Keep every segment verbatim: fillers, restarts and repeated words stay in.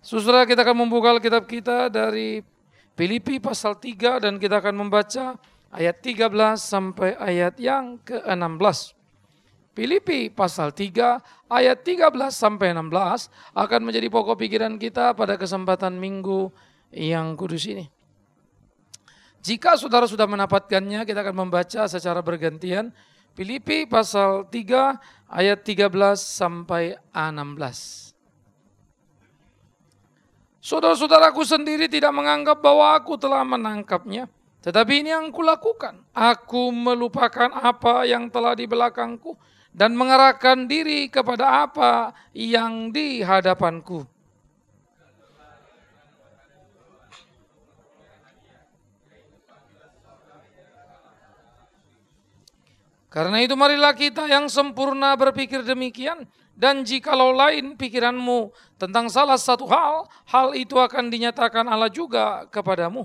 Saudara, kita akan membuka Alkitab kita dari Filipi pasal tiga dan kita akan membaca ayat tiga belas sampai ayat yang ke enam belas. Filipi pasal tiga ayat tiga belas sampai enam belas akan menjadi pokok pikiran kita pada kesempatan minggu yang kudus ini. Jika saudara sudah mendapatkannya, kita akan membaca secara bergantian. Filipi pasal tiga ayat tiga belas sampai enam belas. Saudara-saudaraku sendiri tidak menganggap bahwa aku telah menangkapnya, tetapi ini yang kulakukan. Aku melupakan apa yang telah di belakangku dan mengarahkan diri kepada apa yang di hadapanku. Karena itu marilah kita yang sempurna berpikir demikian. Dan jikalau lain pikiranmu tentang salah satu hal, hal itu akan dinyatakan Allah juga kepadamu.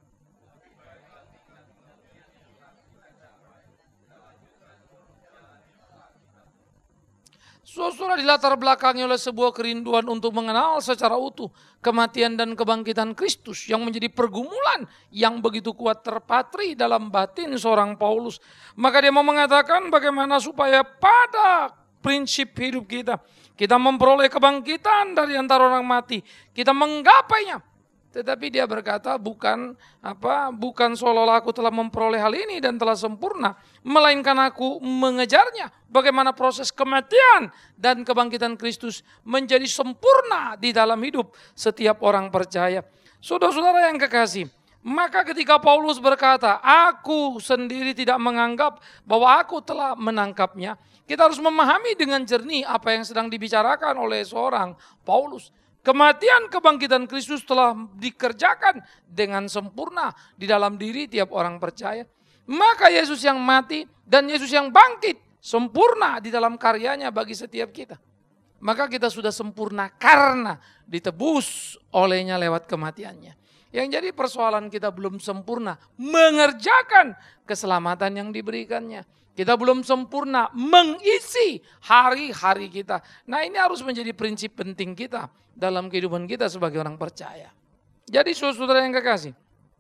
Saudara dilatar belakangi oleh sebuah kerinduan untuk mengenal secara utuh kematian dan kebangkitan Kristus yang menjadi pergumulan yang begitu kuat terpatri dalam batin seorang Paulus. Maka dia mau mengatakan bagaimana supaya pada prinsip hidup kita, kita memperoleh kebangkitan dari antara orang mati, kita menggapainya. Tetapi dia berkata bukan apa, bukan seolah-olah aku telah memperoleh hal ini dan telah sempurna, melainkan aku mengejarnya. Bagaimana proses kematian dan kebangkitan Kristus menjadi sempurna di dalam hidup setiap orang percaya. Saudara-saudara yang kekasih, maka ketika Paulus berkata, aku sendiri tidak menganggap bahwa aku telah menangkapnya, kita harus memahami dengan jernih apa yang sedang dibicarakan oleh seorang Paulus. Kematian kebangkitan Kristus telah dikerjakan dengan sempurna di dalam diri tiap orang percaya. Maka Yesus yang mati dan Yesus yang bangkit sempurna di dalam karyanya bagi setiap kita. Maka kita sudah sempurna karena ditebus olehnya lewat kematiannya. Yang jadi persoalan kita belum sempurna mengerjakan keselamatan yang diberikannya. Kita belum sempurna mengisi hari-hari kita. Nah ini harus menjadi prinsip penting kita dalam kehidupan kita sebagai orang percaya. Jadi saudara yang kekasih,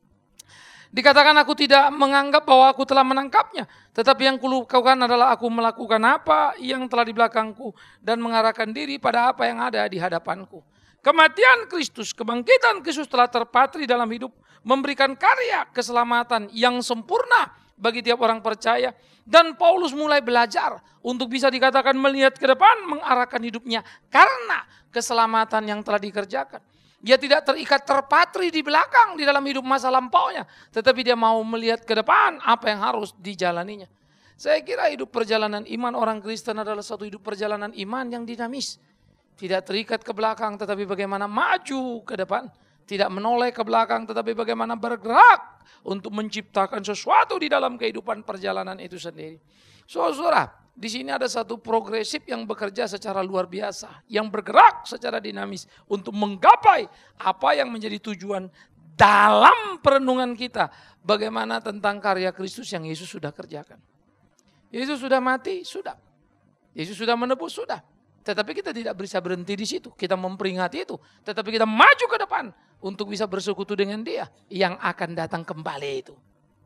dikatakan aku tidak menganggap bahwa aku telah menangkapnya. Tetapi yang kulakukan adalah aku melakukan apa yang telah di belakangku dan mengarahkan diri pada apa yang ada di hadapanku. Kematian Kristus, kebangkitan Kristus telah terpatri dalam hidup, memberikan karya keselamatan yang sempurna bagi tiap orang percaya. Dan Paulus mulai belajar untuk bisa dikatakan melihat ke depan, mengarahkan hidupnya karena keselamatan yang telah dikerjakan. Dia tidak terikat terpatri di belakang di dalam hidup masa lampaunya, tetapi dia mau melihat ke depan apa yang harus dijalaninya. Saya kira hidup perjalanan iman orang Kristen adalah satu hidup perjalanan iman yang dinamis. Tidak terikat ke belakang tetapi bagaimana maju ke depan. Tidak menoleh ke belakang tetapi bagaimana bergerak untuk menciptakan sesuatu di dalam kehidupan perjalanan itu sendiri. Saudara, di sini ada satu progresif yang bekerja secara luar biasa, yang bergerak secara dinamis untuk menggapai apa yang menjadi tujuan dalam perenungan kita. Bagaimana tentang karya Kristus yang Yesus sudah kerjakan. Yesus sudah mati, sudah. Yesus sudah menebus, sudah. Tetapi kita tidak bisa berhenti di situ. Kita memperingati itu. Tetapi kita maju ke depan untuk bisa bersekutu dengan Dia yang akan datang kembali itu.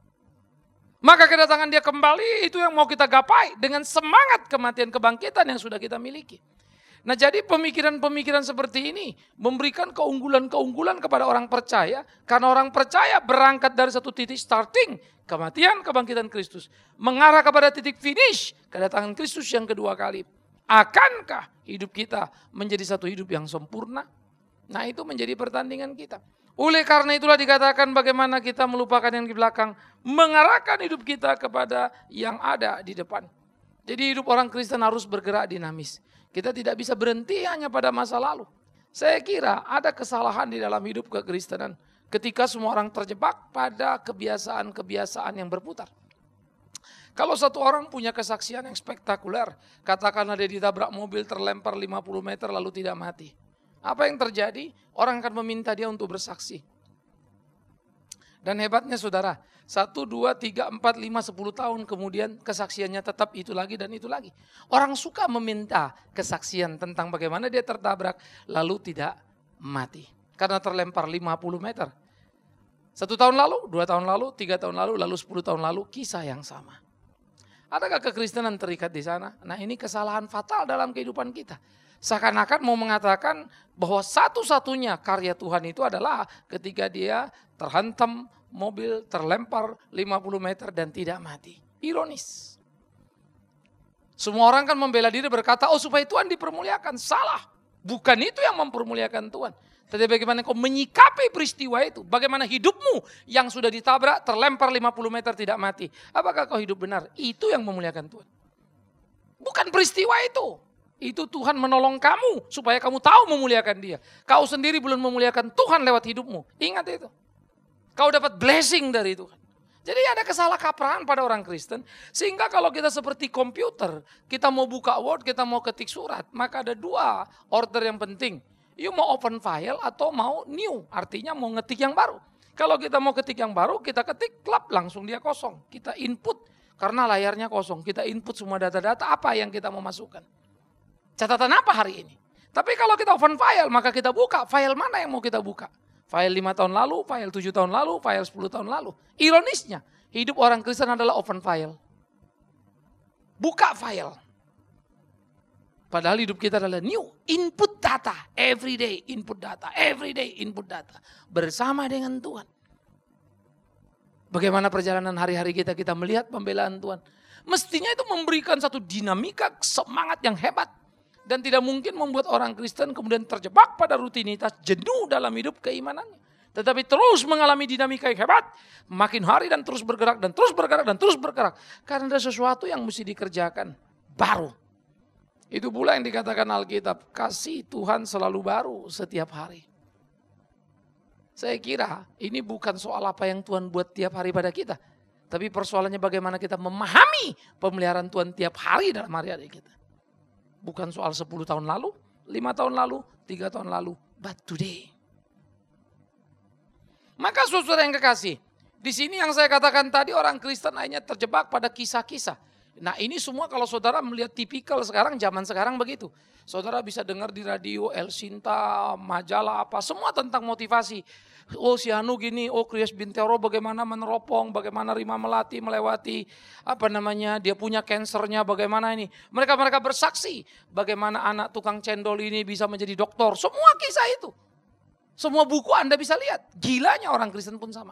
Maka kedatangan Dia kembali itu yang mau kita gapai dengan semangat kematian kebangkitan yang sudah kita miliki. Nah jadi pemikiran-pemikiran seperti ini memberikan keunggulan-keunggulan kepada orang percaya. Karena orang percaya berangkat dari satu titik starting, kematian kebangkitan Kristus. Mengarah kepada titik finish, kedatangan Kristus yang kedua kali. Akankah hidup kita menjadi satu hidup yang sempurna? Nah itu menjadi pertandingan kita. Oleh karena itulah dikatakan bagaimana kita melupakan yang di belakang, mengarahkan hidup kita kepada yang ada di depan. Jadi hidup orang Kristen harus bergerak dinamis. Kita tidak bisa berhenti hanya pada masa lalu. Saya kira ada kesalahan di dalam hidup kekristenan ketika semua orang terjebak pada kebiasaan-kebiasaan yang berputar. Kalau satu orang punya kesaksian yang spektakuler, katakanlah dia ditabrak mobil terlempar lima puluh meter lalu tidak mati. Apa yang terjadi? Orang akan meminta dia untuk bersaksi. Dan hebatnya saudara, satu, dua, tiga, empat, lima, sepuluh tahun kemudian kesaksiannya tetap itu lagi dan itu lagi. Orang suka meminta kesaksian tentang bagaimana dia tertabrak lalu tidak mati. Karena terlempar lima puluh meter. Satu tahun lalu, dua tahun lalu, tiga tahun lalu, lalu sepuluh tahun lalu, kisah yang sama. Adakah kekristenan terikat di sana? Nah, ini kesalahan fatal dalam kehidupan kita. Seakan-akan mau mengatakan bahwa satu-satunya karya Tuhan itu adalah ketika dia terhantam mobil, terlempar lima puluh meter dan tidak mati. Ironis. Semua orang kan membela diri berkata, oh supaya Tuhan dipermuliakan. Salah. Bukan itu yang mempermuliakan Tuhan. Tetapi bagaimana kau menyikapi peristiwa itu. Bagaimana hidupmu yang sudah ditabrak, terlempar lima puluh meter tidak mati. Apakah kau hidup benar? Itu yang memuliakan Tuhan. Bukan peristiwa itu. Itu Tuhan menolong kamu supaya kamu tahu memuliakan dia. Kau sendiri belum memuliakan Tuhan lewat hidupmu. Ingat itu. Kau dapat blessing dari Tuhan. Jadi ada kesalahkaprahan pada orang Kristen. Sehingga kalau kita seperti komputer, kita mau buka Word, kita mau ketik surat. Maka ada dua order yang penting. You mau open file atau mau new. Artinya mau ngetik yang baru. Kalau kita mau ketik yang baru, kita ketik, klap langsung dia kosong. Kita input karena layarnya kosong. Kita input semua data-data apa yang kita mau masukkan. Catatan apa hari ini? Tapi kalau kita open file, maka kita buka. File mana yang mau kita buka? File lima tahun lalu, file tujuh tahun lalu, file sepuluh tahun lalu. Ironisnya, hidup orang Kristen adalah open file. Buka file. Padahal hidup kita adalah new. Input data, everyday input data, everyday input data. Bersama dengan Tuhan. Bagaimana perjalanan hari-hari kita, kita melihat pembelaan Tuhan. Mestinya itu memberikan satu dinamika semangat yang hebat. Dan tidak mungkin membuat orang Kristen kemudian terjebak pada rutinitas jenuh dalam hidup keimanannya. Tetapi terus mengalami dinamika yang hebat. Makin hari dan terus bergerak dan terus bergerak dan terus bergerak. Karena ada sesuatu yang mesti dikerjakan baru. Itu pula yang dikatakan Alkitab. Kasih Tuhan selalu baru setiap hari. Saya kira ini bukan soal apa yang Tuhan buat tiap hari pada kita. Tapi persoalannya bagaimana kita memahami pemeliharaan Tuhan tiap hari dalam hari-hari kita. Bukan soal sepuluh tahun lalu, lima tahun lalu, tiga tahun lalu, but today. Maka saudara yang kekasih, di sini yang saya katakan tadi orang Kristen hanya terjebak pada kisah-kisah. Nah ini semua kalau saudara melihat tipikal sekarang, zaman sekarang begitu. Saudara bisa dengar di radio, El Sinta, majalah apa, semua tentang motivasi. Oh si Anu gini, oh Krias Bintero bagaimana meneropong, bagaimana Rima Melati melewati, apa namanya, dia punya kansernya bagaimana ini. Mereka-mereka bersaksi bagaimana anak tukang cendol ini bisa menjadi doktor. Semua kisah itu. Semua buku Anda bisa lihat. Gilanya orang Kristen pun sama.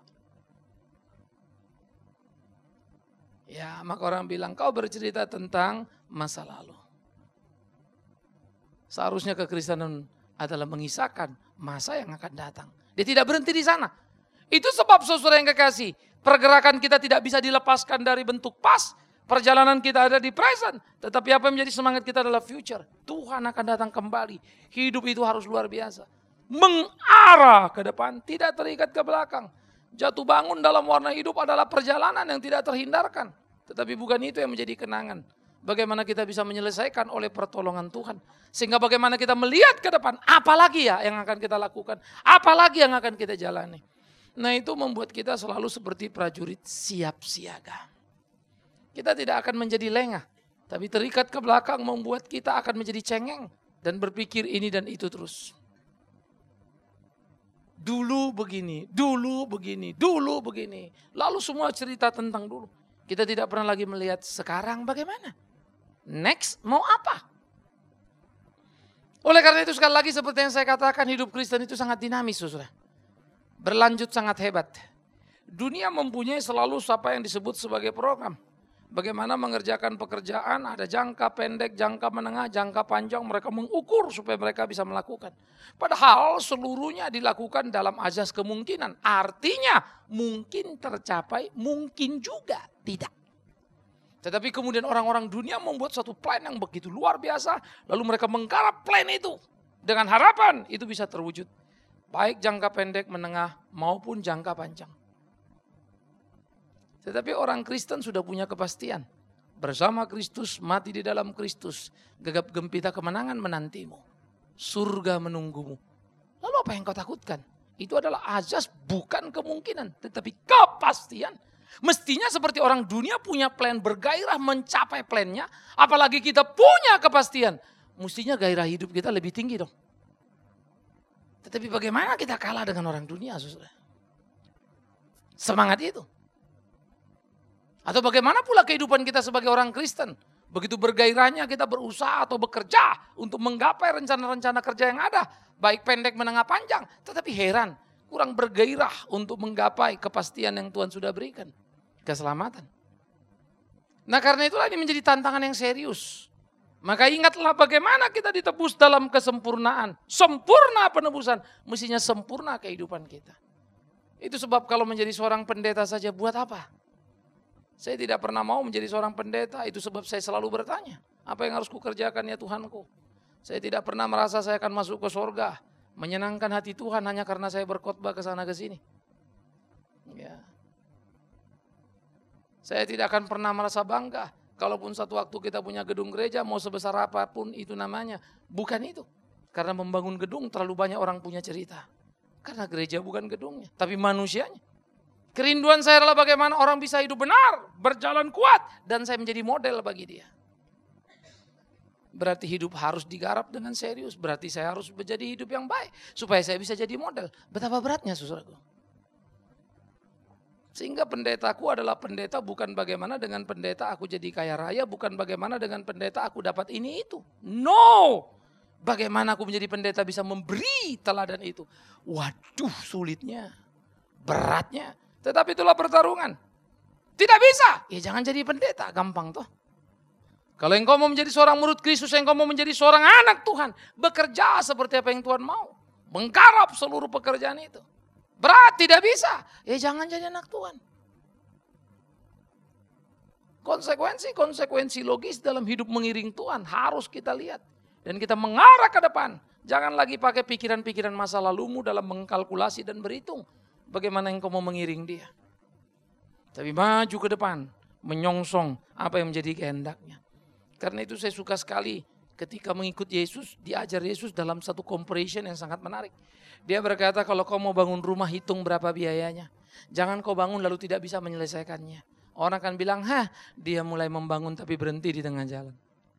Ya maka orang bilang kau bercerita tentang masa lalu. Seharusnya kekristenan adalah mengisahkan masa yang akan datang. Dia tidak berhenti di sana. Itu sebab saudara yang kekasih, pergerakan kita tidak bisa dilepaskan dari bentuk past. Perjalanan kita ada di present. Tetapi apa yang menjadi semangat kita adalah future. Tuhan akan datang kembali. Hidup itu harus luar biasa. Mengarah ke depan, tidak terikat ke belakang. Jatuh bangun dalam warna hidup adalah perjalanan yang tidak terhindarkan. Tetapi bukan itu yang menjadi kenangan. Bagaimana kita bisa menyelesaikan oleh pertolongan Tuhan. Sehingga bagaimana kita melihat ke depan. Apalagi ya yang akan kita lakukan. Apalagi yang akan kita jalani. Nah itu membuat kita selalu seperti prajurit siap siaga. Kita tidak akan menjadi lengah. Tapi terikat ke belakang membuat kita akan menjadi cengeng. Dan berpikir ini dan itu terus. Dulu begini, dulu begini, dulu begini. Lalu semua cerita tentang dulu. Kita tidak pernah lagi melihat sekarang bagaimana. Next mau apa? Oleh karena itu sekali lagi seperti yang saya katakan hidup Kristen itu sangat dinamis saudara. Berlanjut sangat hebat. Dunia mempunyai selalu apa yang disebut sebagai program. Bagaimana mengerjakan pekerjaan, ada jangka pendek, jangka menengah, jangka panjang. Mereka mengukur supaya mereka bisa melakukan. Padahal seluruhnya dilakukan dalam azas kemungkinan. Artinya mungkin tercapai, mungkin juga tidak. Tetapi kemudian orang-orang dunia membuat satu plan yang begitu luar biasa. Lalu mereka menggarap plan itu. Dengan harapan itu bisa terwujud. Baik jangka pendek, menengah maupun jangka panjang. Tetapi orang Kristen sudah punya kepastian. Bersama Kristus, mati di dalam Kristus. Gegap gempita kemenangan menantimu. Surga menunggumu. Lalu apa yang kau takutkan? Itu adalah azas bukan kemungkinan. Tetapi kepastian. Mestinya seperti orang dunia punya plan bergairah mencapai plannya. Apalagi kita punya kepastian. Mestinya gairah hidup kita lebih tinggi dong. Tetapi bagaimana kita kalah dengan orang dunia, saudara? Semangat itu. Atau bagaimana pula kehidupan kita sebagai orang Kristen? Begitu bergairahnya kita berusaha atau bekerja untuk menggapai rencana-rencana kerja yang ada. Baik pendek, menengah, panjang. Tetapi heran, kurang bergairah untuk menggapai kepastian yang Tuhan sudah berikan. Keselamatan. Nah karena itulah ini menjadi tantangan yang serius. Maka ingatlah bagaimana kita ditebus dalam kesempurnaan. Sempurna penebusan. Mestinya sempurna kehidupan kita. Itu sebab kalau menjadi seorang pendeta saja buat apa? Saya tidak pernah mau menjadi seorang pendeta. Itu sebab saya selalu bertanya. Apa yang harus kukerjakan ya Tuhanku? Saya tidak pernah merasa saya akan masuk ke sorga. Menyenangkan hati Tuhan hanya karena saya berkhotbah ke sana ke sini. Ya. Saya tidak akan pernah merasa bangga. Kalaupun satu waktu kita punya gedung gereja, mau sebesar apapun itu namanya. Bukan itu. Karena membangun gedung terlalu banyak orang punya cerita. Karena gereja bukan gedungnya, tapi manusianya. Kerinduan saya adalah bagaimana orang bisa hidup benar, berjalan kuat. Dan saya menjadi model bagi dia. Berarti hidup harus digarap dengan serius. Berarti saya harus menjadi hidup yang baik. Supaya saya bisa jadi model. Betapa beratnya saudaraku. Sehingga pendetaku adalah pendeta bukan bagaimana dengan pendeta aku jadi kaya raya. Bukan bagaimana dengan pendeta aku dapat ini itu. No! Bagaimana aku menjadi pendeta bisa memberi teladan itu. Waduh sulitnya. Beratnya. Tetapi itulah pertarungan. Tidak bisa. Ya jangan jadi pendeta. Gampang toh. Kalau engkau mau menjadi seorang murid Kristus. Engkau mau menjadi seorang anak Tuhan. Bekerja seperti apa yang Tuhan mau. Menggarap seluruh pekerjaan itu. Berat, tidak bisa. Ya jangan jadi anak Tuhan. Konsekuensi-konsekuensi logis dalam hidup mengiring Tuhan harus kita lihat. Dan kita mengarah ke depan. Jangan lagi pakai pikiran-pikiran masa lalumu dalam mengkalkulasi dan berhitung. Bagaimana engkau mau mengiring dia. Tapi maju ke depan. Menyongsong apa yang menjadi kehendaknya. Karena itu saya suka sekali ketika mengikut Yesus. Diajar Yesus dalam satu comparison yang sangat menarik. Dia berkata kalau kau mau bangun rumah hitung berapa biayanya. Jangan kau bangun lalu tidak bisa menyelesaikannya. Orang akan bilang, hah dia mulai membangun tapi berhenti di tengah jalan.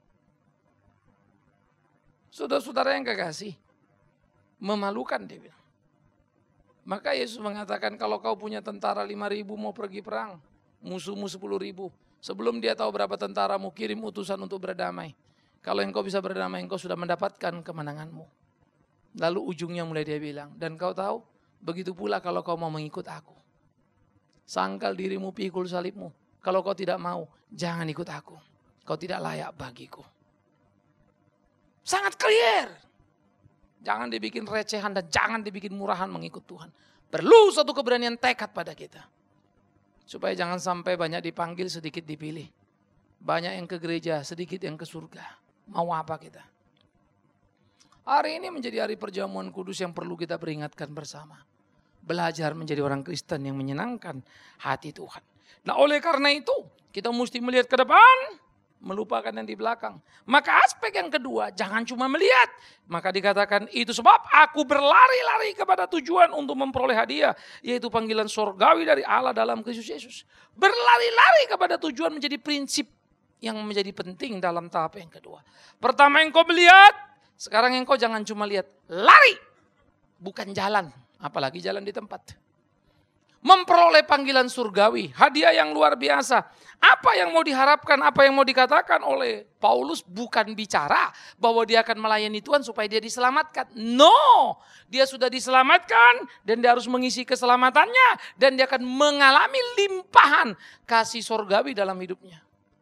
Saudara-saudara yang kekasih. Memalukan dia bilang. Maka Yesus mengatakan kalau kau punya tentara lima ribu mau pergi perang. Musuhmu sepuluh ribu. Sebelum dia tahu berapa tentaramu kirim utusan untuk berdamai. Kalau engkau bisa berdamai engkau sudah mendapatkan kemenanganmu. Lalu ujungnya mulai dia bilang. Dan kau tahu begitu pula kalau kau mau mengikut aku. Sangkal dirimu pikul salibmu. Kalau kau tidak mau jangan ikut aku. Kau tidak layak bagiku. Sangat clear. Jangan dibikin recehan dan jangan dibikin murahan mengikut Tuhan. Perlu satu keberanian tekad pada kita. Supaya jangan sampai banyak dipanggil sedikit dipilih. Banyak yang ke gereja sedikit yang ke surga. Mau apa kita? Hari ini menjadi hari perjamuan kudus yang perlu kita peringatkan bersama. Belajar menjadi orang Kristen yang menyenangkan hati Tuhan. Nah oleh karena itu kita mesti melihat ke depan. Melupakan yang di belakang. Maka aspek yang kedua, jangan cuma melihat. Maka dikatakan itu sebab aku berlari-lari kepada tujuan untuk memperoleh hadiah. Yaitu panggilan surgawi dari Allah dalam Kristus Yesus. Berlari-lari kepada tujuan menjadi prinsip yang menjadi penting dalam tahap yang kedua. Pertama engkau melihat, sekarang engkau jangan cuma lihat. Lari, bukan jalan. Apalagi jalan di tempat. Memperoleh panggilan surgawi, hadiah yang luar biasa. Apa yang mau diharapkan, apa yang mau dikatakan oleh Paulus bukan bicara bahwa dia akan melayani Tuhan supaya dia diselamatkan. No, dia sudah diselamatkan dan dia harus mengisi keselamatannya. Dan dia akan mengalami limpahan kasih surgawi dalam hidupnya.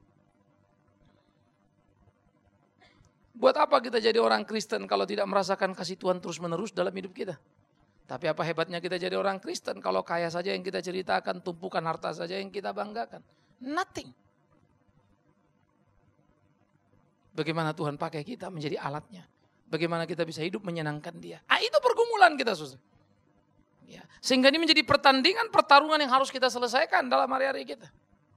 Buat apa kita jadi orang Kristen kalau tidak merasakan kasih Tuhan terus menerus dalam hidup kita? Tapi apa hebatnya kita jadi orang Kristen kalau kaya saja yang kita ceritakan, tumpukan harta saja yang kita banggakan. Nothing. Bagaimana Tuhan pakai kita menjadi alatnya. Bagaimana kita bisa hidup menyenangkan dia. Ah, itu pergumulan kita susah. Ya. Sehingga ini menjadi pertandingan, pertarungan yang harus kita selesaikan dalam hari-hari kita.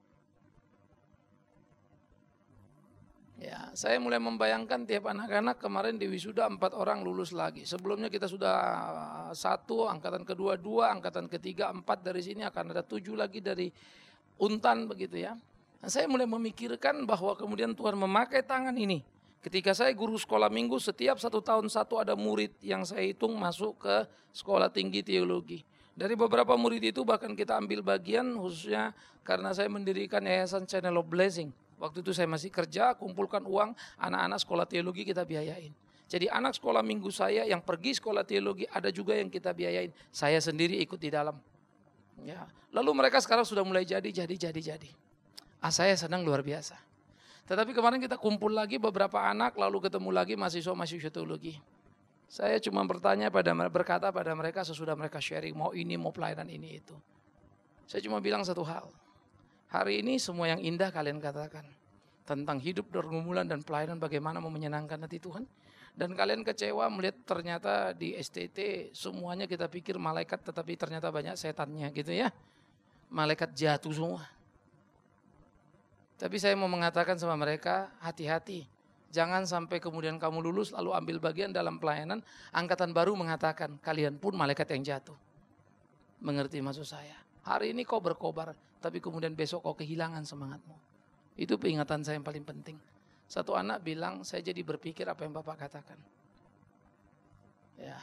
Ya, saya mulai membayangkan tiap anak-anak kemarin di wisuda empat orang lulus lagi. Sebelumnya kita sudah satu, angkatan kedua dua, angkatan ketiga empat dari sini akan ada tujuh lagi dari Untan begitu ya. Nah, saya mulai memikirkan bahwa kemudian Tuhan memakai tangan ini Ketika saya guru sekolah minggu, setiap satu tahun satu ada murid yang saya hitung masuk ke sekolah tinggi teologi. Dari beberapa murid itu bahkan kita ambil bagian khususnya karena saya mendirikan Yayasan Channel of Blessing. Waktu itu saya masih kerja, kumpulkan uang, anak-anak sekolah teologi kita biayain. Jadi anak sekolah minggu saya yang pergi sekolah teologi ada juga yang kita biayain. Saya sendiri ikut di dalam. Ya. Lalu mereka sekarang sudah mulai jadi, jadi, jadi, jadi. Ah, saya senang luar biasa. Tetapi kemarin kita kumpul lagi beberapa anak, lalu ketemu lagi mahasiswa-mahasiswa teologi. Saya cuma bertanya pada berkata pada mereka sesudah mereka sharing, mau ini, mau pelayanan ini, itu. Saya cuma bilang satu hal. Hari ini semua yang indah kalian katakan. Tentang hidup, pergumulan, dan pelayanan bagaimana mau menyenangkan hati Tuhan. Dan kalian kecewa melihat ternyata di S T T semuanya kita pikir malaikat tetapi ternyata banyak setannya gitu ya. Malaikat jatuh semua. Tapi saya mau mengatakan sama mereka, hati-hati. Jangan sampai kemudian kamu lulus lalu ambil bagian dalam pelayanan. Angkatan baru mengatakan, kalian pun malaikat yang jatuh. Mengerti maksud saya? Hari ini kau berkobar, tapi kemudian besok kau kehilangan semangatmu. Itu peringatan saya yang paling penting. Satu anak bilang, saya jadi berpikir apa yang Bapak katakan. Ya.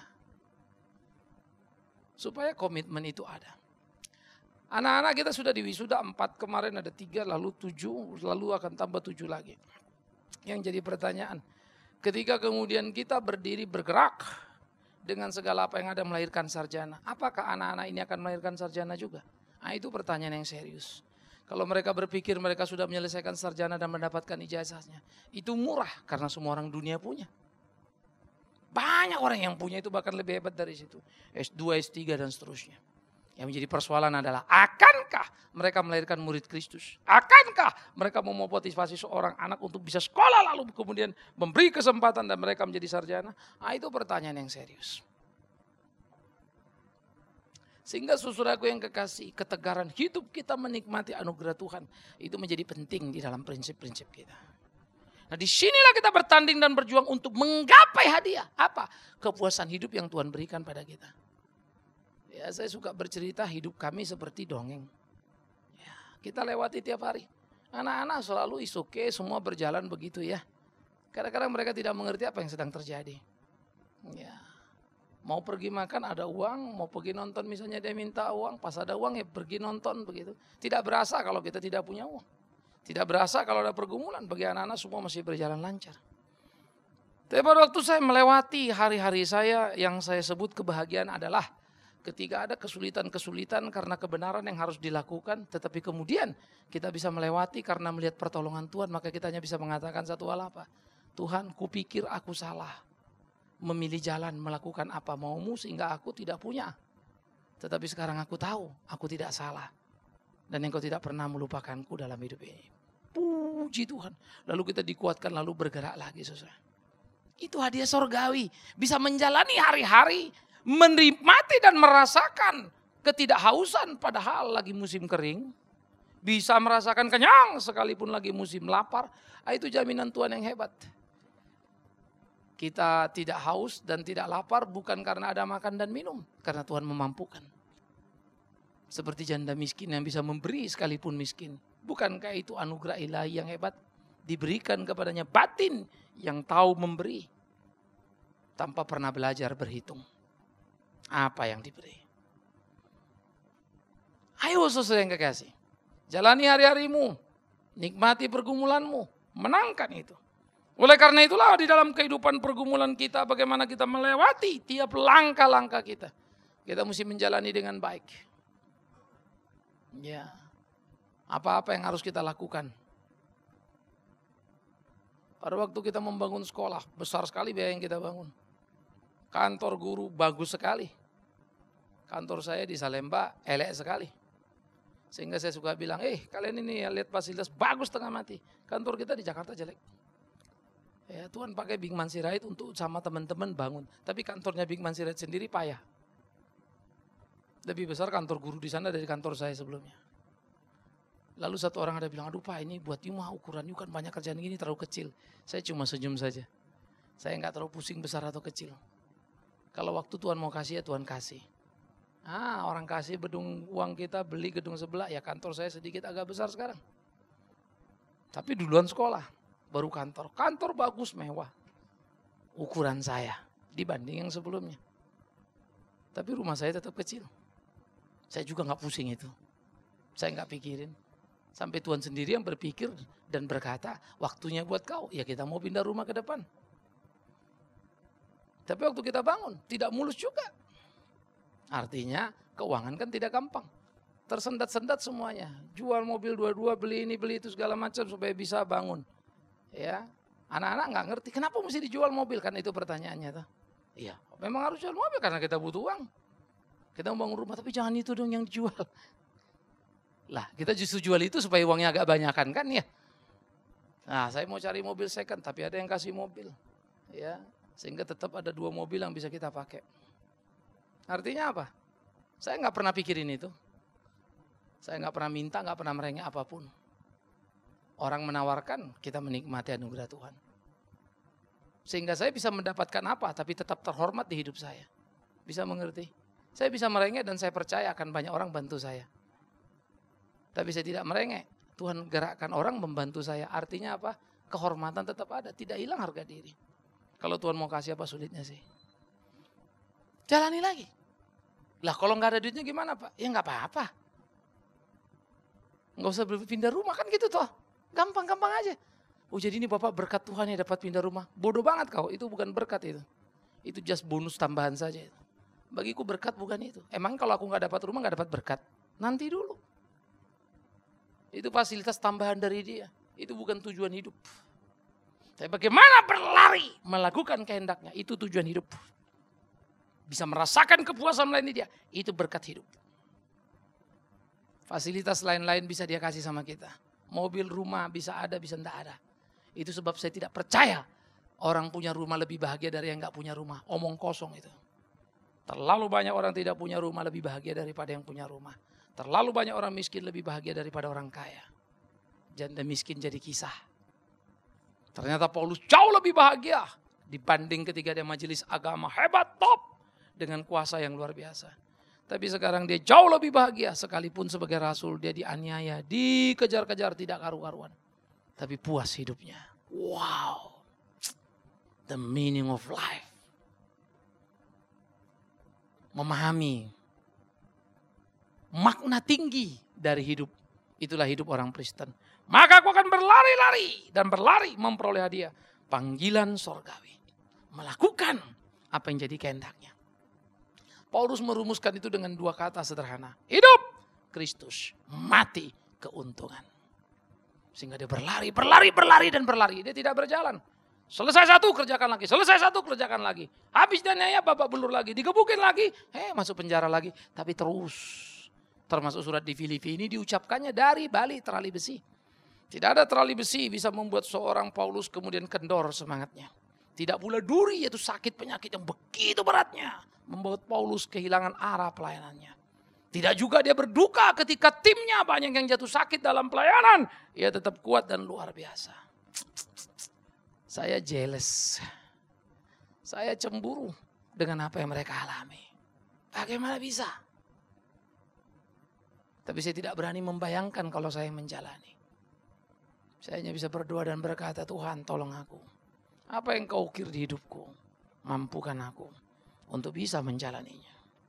Supaya komitmen itu ada. Anak-anak kita sudah di wisuda empat, kemarin ada tiga, lalu tujuh, lalu akan tambah tujuh lagi. Yang jadi pertanyaan, ketika kemudian kita berdiri bergerak dengan segala apa yang ada melahirkan sarjana, apakah anak-anak ini akan melahirkan sarjana juga? Nah, itu pertanyaan yang serius. Kalau mereka berpikir mereka sudah menyelesaikan sarjana dan mendapatkan ijazahnya, itu murah karena semua orang dunia punya. Banyak orang yang punya itu bahkan lebih hebat dari situ. S dua, S tiga dan seterusnya. Yang menjadi persoalan adalah, akankah mereka melahirkan murid Kristus? Akankah mereka memotivasi seorang anak untuk bisa sekolah lalu kemudian memberi kesempatan dan mereka menjadi sarjana? Nah, itu pertanyaan yang serius. Sehingga saudaraku yang kekasih, ketegaran hidup kita menikmati anugerah Tuhan itu menjadi penting di dalam prinsip-prinsip kita. Nah, disinilah kita bertanding dan berjuang untuk menggapai hadiah. Apa? Kepuasan hidup yang Tuhan berikan pada kita. Ya, saya suka bercerita hidup kami seperti dongeng. Ya, kita lewati tiap hari. Anak-anak selalu is okay, semua berjalan begitu ya. Kadang-kadang mereka tidak mengerti apa yang sedang terjadi. Ya, mau pergi makan ada uang, mau pergi nonton misalnya dia minta uang, pas ada uang ya pergi nonton begitu. Tidak berasa kalau kita tidak punya uang. Tidak berasa kalau ada pergumulan, bagi anak-anak semua masih berjalan lancar. Tapi pada waktu saya melewati hari-hari saya, yang saya sebut kebahagiaan adalah ketika ada kesulitan-kesulitan karena kebenaran yang harus dilakukan, tetapi kemudian kita bisa melewati karena melihat pertolongan Tuhan, maka kita hanya bisa mengatakan satu hal apa? Tuhan, kupikir aku salah. Memilih jalan melakukan apa maumu sehingga aku tidak punya. Tetapi sekarang aku tahu, aku tidak salah. Dan engkau tidak pernah melupakanku dalam hidup ini. Puji Tuhan. Lalu kita dikuatkan lalu bergerak lagi saudara. Itu hadiah sorgawi. Bisa menjalani hari-hari. Menikmati dan merasakan ketidakhausan padahal lagi musim kering. Bisa merasakan kenyang sekalipun lagi musim lapar. Itu jaminan Tuhan yang hebat. Kita tidak haus dan tidak lapar bukan karena ada makan dan minum. Karena Tuhan memampukan. Seperti janda miskin yang bisa memberi sekalipun miskin. Bukankah itu anugerah ilahi yang hebat? Diberikan kepadanya batin yang tahu memberi. Tanpa pernah belajar berhitung. Apa yang diberi. Ayo saudara yang kekasih. Jalani hari-harimu. Nikmati pergumulanmu. Menangkan itu. Oleh karena itulah di dalam kehidupan pergumulan kita. Bagaimana kita melewati tiap langkah-langkah kita. Kita mesti menjalani dengan baik. Ya. Apa-apa yang harus kita lakukan. Pada waktu kita membangun sekolah. Besar sekali biaya yang kita bangun. Kantor guru bagus sekali. Kantor saya di Salemba elek sekali. Sehingga saya suka bilang, eh kalian ini lihat fasilitas bagus setengah mati. Kantor kita di Jakarta jelek. Ya, Tuhan pakai Bigman Sirait untuk sama teman-teman bangun. Tapi kantornya Bigman Sirait sendiri payah. Lebih besar kantor guru di sana dari kantor saya sebelumnya. Lalu satu orang ada bilang, aduh Pak ini buat you mah ukuran you kan banyak kerjaan gini terlalu kecil. Saya cuma senyum saja. Saya nggak terlalu pusing besar atau kecil. Kalau waktu Tuhan mau kasih ya Tuhan kasih. Ah orang kasih gedung uang kita beli gedung sebelah ya kantor saya sedikit agak besar sekarang. Tapi duluan sekolah. baru kantor. Kantor bagus, mewah. Ukuran saya dibanding yang sebelumnya. Tapi rumah saya tetap kecil. Saya juga gak pusing itu. Saya gak pikirin. Sampai Tuhan sendiri yang berpikir dan berkata, waktunya buat kau. Ya kita mau pindah rumah ke depan. Tapi waktu kita bangun, tidak mulus juga. Artinya keuangan kan tidak gampang. Tersendat-sendat semuanya. Jual mobil dua-dua, beli ini, beli itu segala macam supaya bisa bangun. Ya, anak-anak nggak ngerti kenapa mesti dijual mobil, kan itu pertanyaannya tuh. Iya, memang harus jual mobil karena kita butuh uang. Kita mau bangun rumah, tapi jangan itu dong yang dijual. Lah, kita justru jual itu supaya uangnya agak banyakan kan ya. Nah, saya mau cari mobil second, tapi ada yang kasih mobil. Ya, sehingga tetap ada dua mobil yang bisa kita pakai. Artinya apa? Saya nggak pernah pikirin itu. Saya nggak pernah minta, nggak pernah merengek apapun. Orang menawarkan, kita menikmati anugerah Tuhan. Sehingga saya bisa mendapatkan apa, tapi tetap terhormat di hidup saya. Bisa mengerti? Saya bisa merengek dan saya percaya akan banyak orang bantu saya. Tapi saya tidak merengek. Tuhan gerakkan orang membantu saya. Artinya apa? Kehormatan tetap ada, tidak hilang harga diri. Kalau Tuhan mau kasih apa sulitnya sih? Jalani lagi. Lah kalau nggak ada duitnya gimana Pak? Ya nggak apa-apa. Nggak usah pindah rumah kan gitu toh. Gampang-gampang aja. Oh jadi ini Bapak berkat Tuhan ya dapat pindah rumah. Bodoh banget kau, itu bukan berkat itu. Itu just bonus tambahan saja. Bagiku berkat bukan itu. Emang kalau aku nggak dapat rumah nggak dapat berkat? Nanti dulu. Itu fasilitas tambahan dari dia. Itu bukan tujuan hidup. Tapi bagaimana berlari melakukan kehendaknya, itu tujuan hidup. Bisa merasakan kepuasan lain dia, itu berkat hidup. Fasilitas lain-lain bisa dia kasih sama kita. Mobil, rumah bisa ada, bisa tidak ada. Itu sebab saya tidak percaya orang punya rumah lebih bahagia dari yang gak punya rumah. Omong kosong itu. Terlalu banyak orang tidak punya rumah lebih bahagia daripada yang punya rumah. Terlalu banyak orang miskin lebih bahagia daripada orang kaya. Janda miskin jadi kisah. Ternyata Paulus jauh lebih bahagia dibanding ketika dia majelis agama hebat, top. Dengan kuasa yang luar biasa. Tapi sekarang dia jauh lebih bahagia. Sekalipun sebagai rasul dia dianiaya, dikejar-kejar tidak karu-karuan. Tapi puas hidupnya. Wow. The meaning of life. Memahami makna tinggi dari hidup. Itulah hidup orang Kristen. Maka aku akan berlari-lari dan berlari memperoleh hadiah. Panggilan sorgawi. Melakukan apa yang jadi kehendaknya. Paulus merumuskan itu dengan dua kata sederhana. Hidup Kristus, mati keuntungan. Sehingga dia berlari, berlari, berlari dan berlari. Dia tidak berjalan. Selesai satu kerjakan lagi, selesai satu kerjakan lagi. Habis daniaya babak belur lagi, digebukin lagi. Eh masuk penjara lagi. Tapi terus. Termasuk surat di Filipi ini diucapkannya dari bali terali besi. Tidak ada terali besi bisa membuat seorang Paulus kemudian kendor semangatnya. Tidak pula duri, yaitu sakit penyakit yang begitu beratnya. Membuat Paulus kehilangan arah pelayanannya. Tidak juga dia berduka ketika timnya banyak yang jatuh sakit dalam pelayanan. Ia tetap kuat dan luar biasa. Saya jealous. Saya cemburu dengan apa yang mereka alami. Bagaimana bisa? Tapi saya tidak berani membayangkan kalau saya menjalani. Saya hanya bisa berdoa dan berkata, Tuhan tolong aku. Apa yang kau ukir di hidupku, mampukan aku untuk bisa menjalaninya.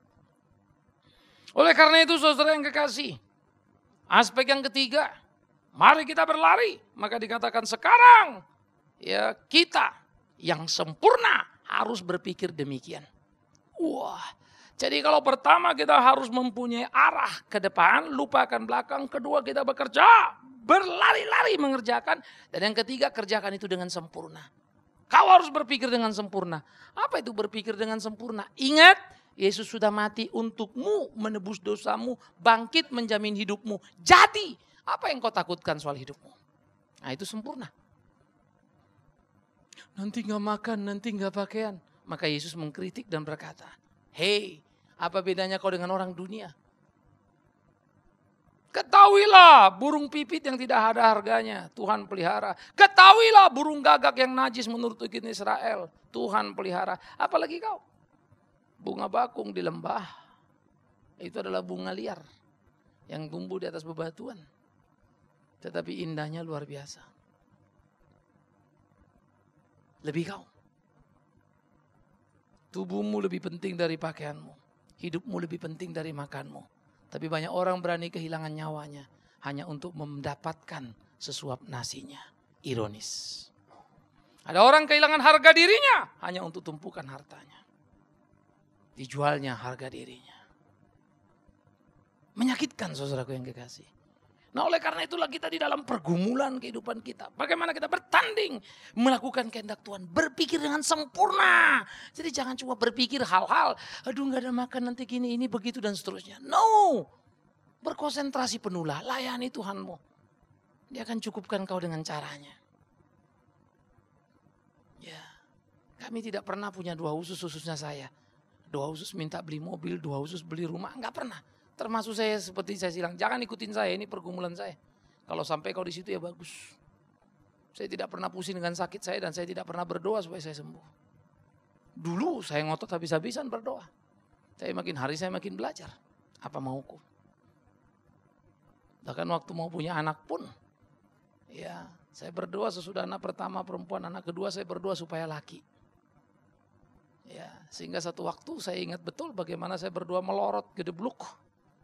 Oleh karena itu saudara yang kekasih, aspek yang ketiga, mari kita berlari. Maka dikatakan sekarang ya kita yang sempurna harus berpikir demikian. Wah, jadi kalau pertama kita harus mempunyai arah ke depan, lupakan belakang. Kedua kita bekerja, berlari-lari mengerjakan. Dan yang ketiga kerjakan itu dengan sempurna. Kau harus berpikir dengan sempurna. Apa itu berpikir dengan sempurna? Ingat, Yesus sudah mati untukmu, menebus dosamu, bangkit menjamin hidupmu. Jadi, apa yang kau takutkan soal hidupmu? Nah itu sempurna. Nanti gak makan, nanti gak pakaian. Maka Yesus mengkritik dan berkata, hei, apa bedanya kau dengan orang dunia? Ketahuilah burung pipit yang tidak ada harganya, Tuhan pelihara. Ketahuilah burung gagak yang najis menurut ukir Israel, Tuhan pelihara. Apalagi kau, bunga bakung di lembah, itu adalah bunga liar yang tumbuh di atas bebatuan. Tetapi indahnya luar biasa. lebih kau. Tubuhmu lebih penting dari pakaianmu. Hidupmu lebih penting dari makanmu. Tapi banyak orang berani kehilangan nyawanya hanya untuk mendapatkan sesuap nasinya. Ironis. Ada orang kehilangan harga dirinya hanya untuk tumpukan hartanya. Dijualnya harga dirinya. Menyakitkan saudaraku yang kekasih. Nah oleh karena itulah kita di dalam pergumulan kehidupan kita. Bagaimana kita bertanding melakukan kehendak Tuhan. Berpikir dengan sempurna. Jadi jangan cuma berpikir hal-hal. Aduh gak ada makan nanti gini, ini, begitu dan seterusnya. No. Berkonsentrasi penuhlah. Layani Tuhanmu. Dia akan cukupkan kau dengan caranya. Ya. Kami tidak pernah punya dua usus khususnya saya. Dua usus minta beli mobil, dua usus beli rumah. Enggak pernah. Termasuk saya seperti saya bilang, jangan ikutin saya, ini pergumulan saya. Kalau sampai kau di situ ya bagus. Saya tidak pernah pusing dengan sakit saya dan saya tidak pernah berdoa supaya saya sembuh. Dulu saya ngotot habis-habisan berdoa. Saya makin hari saya makin belajar. Apa mauku? Bahkan waktu mau punya anak pun, ya saya berdoa sesudah anak pertama perempuan, anak kedua saya berdoa supaya laki. Ya, sehingga satu waktu saya ingat betul bagaimana saya berdoa melorot gedebluk.